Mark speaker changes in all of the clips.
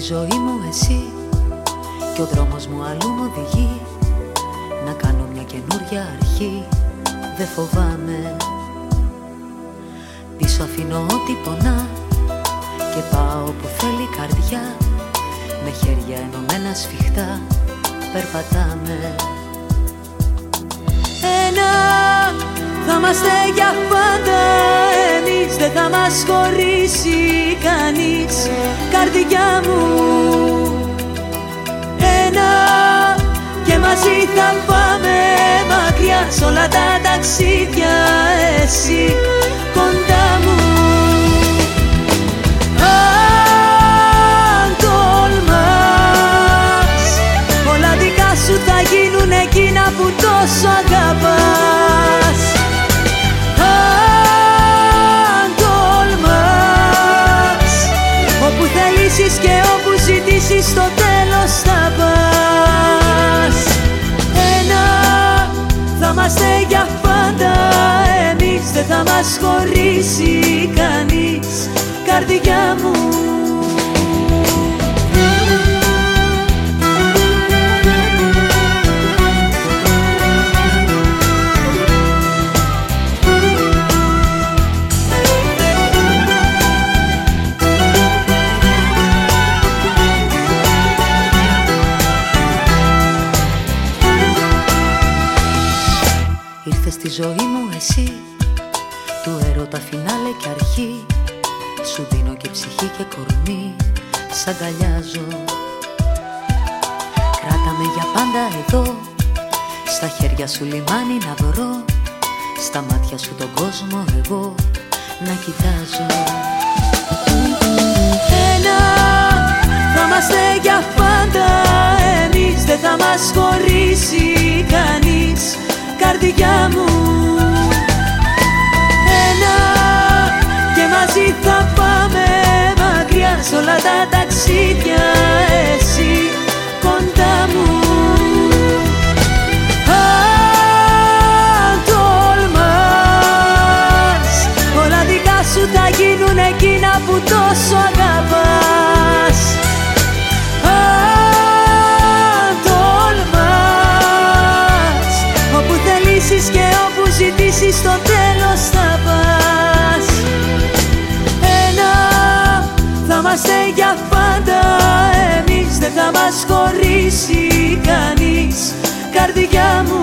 Speaker 1: ζωή μου εσύ και ο δρόμος μου αλλού μου οδηγεί. Να κάνω μια καινούρια αρχή, δεν φοβάμαι. Πίσω αφήνω ό,τι πονά και πάω που θέλει η καρδιά. Με χέρια ενωμένα σφιχτά περπατάμε. Ένα θα είμαστε για πάντα εμείς, δεν θα μας χωρίσει κανείς, καρδιά μου. Ένα και μαζί θα πάμε μακριά σ' όλα τα ταξίδια, εσύ κοντά μου. Αν τολμάς, όλα δικά σου θα γίνουν εκείνα που τόσο αγαπάς. Αν τολμάς, όπου θελήσεις και όπου ζητήσεις στο τέλος θα πας. Ένα θα είμαστε για πάντα εμείς, δεν θα μας χωρίσει κανείς, καρδιά μου. Ήρθες στη ζωή μου εσύ, του έρωτα φινάλε και αρχή. Σου δίνω και ψυχή και κορμί, σ' αγκαλιάζω. Κράτα με για πάντα εδώ, στα χέρια σου λιμάνι να βρω, στα μάτια σου τον κόσμο εγώ να κοιτάζω. Ένα θα είμαστε για πάντα εμείς, δεν θα μας χωρίσει κανείς, καρδιά μου. Ένα και μαζί θα πάμε μακριά σ' όλα τα ταξίδια, εσύ κοντά μου. Αν τολμάς, όλα δικά σου θα γίνουν εκείνα που τόσο αγαπάς. Αν τολμάς, όπου θελήσεις και όπου ζητήσεις στο τέλος θα πας. Ένα θα είμαστε για πάντα εμείς, δεν θα μας χωρίσει κανείς, καρδιά μου.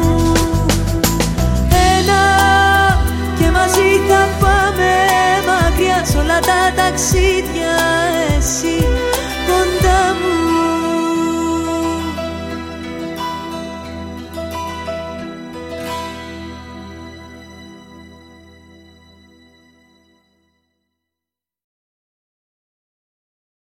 Speaker 1: Ένα και μαζί θα πάμε μακριά σ' όλα τα ταξίδια.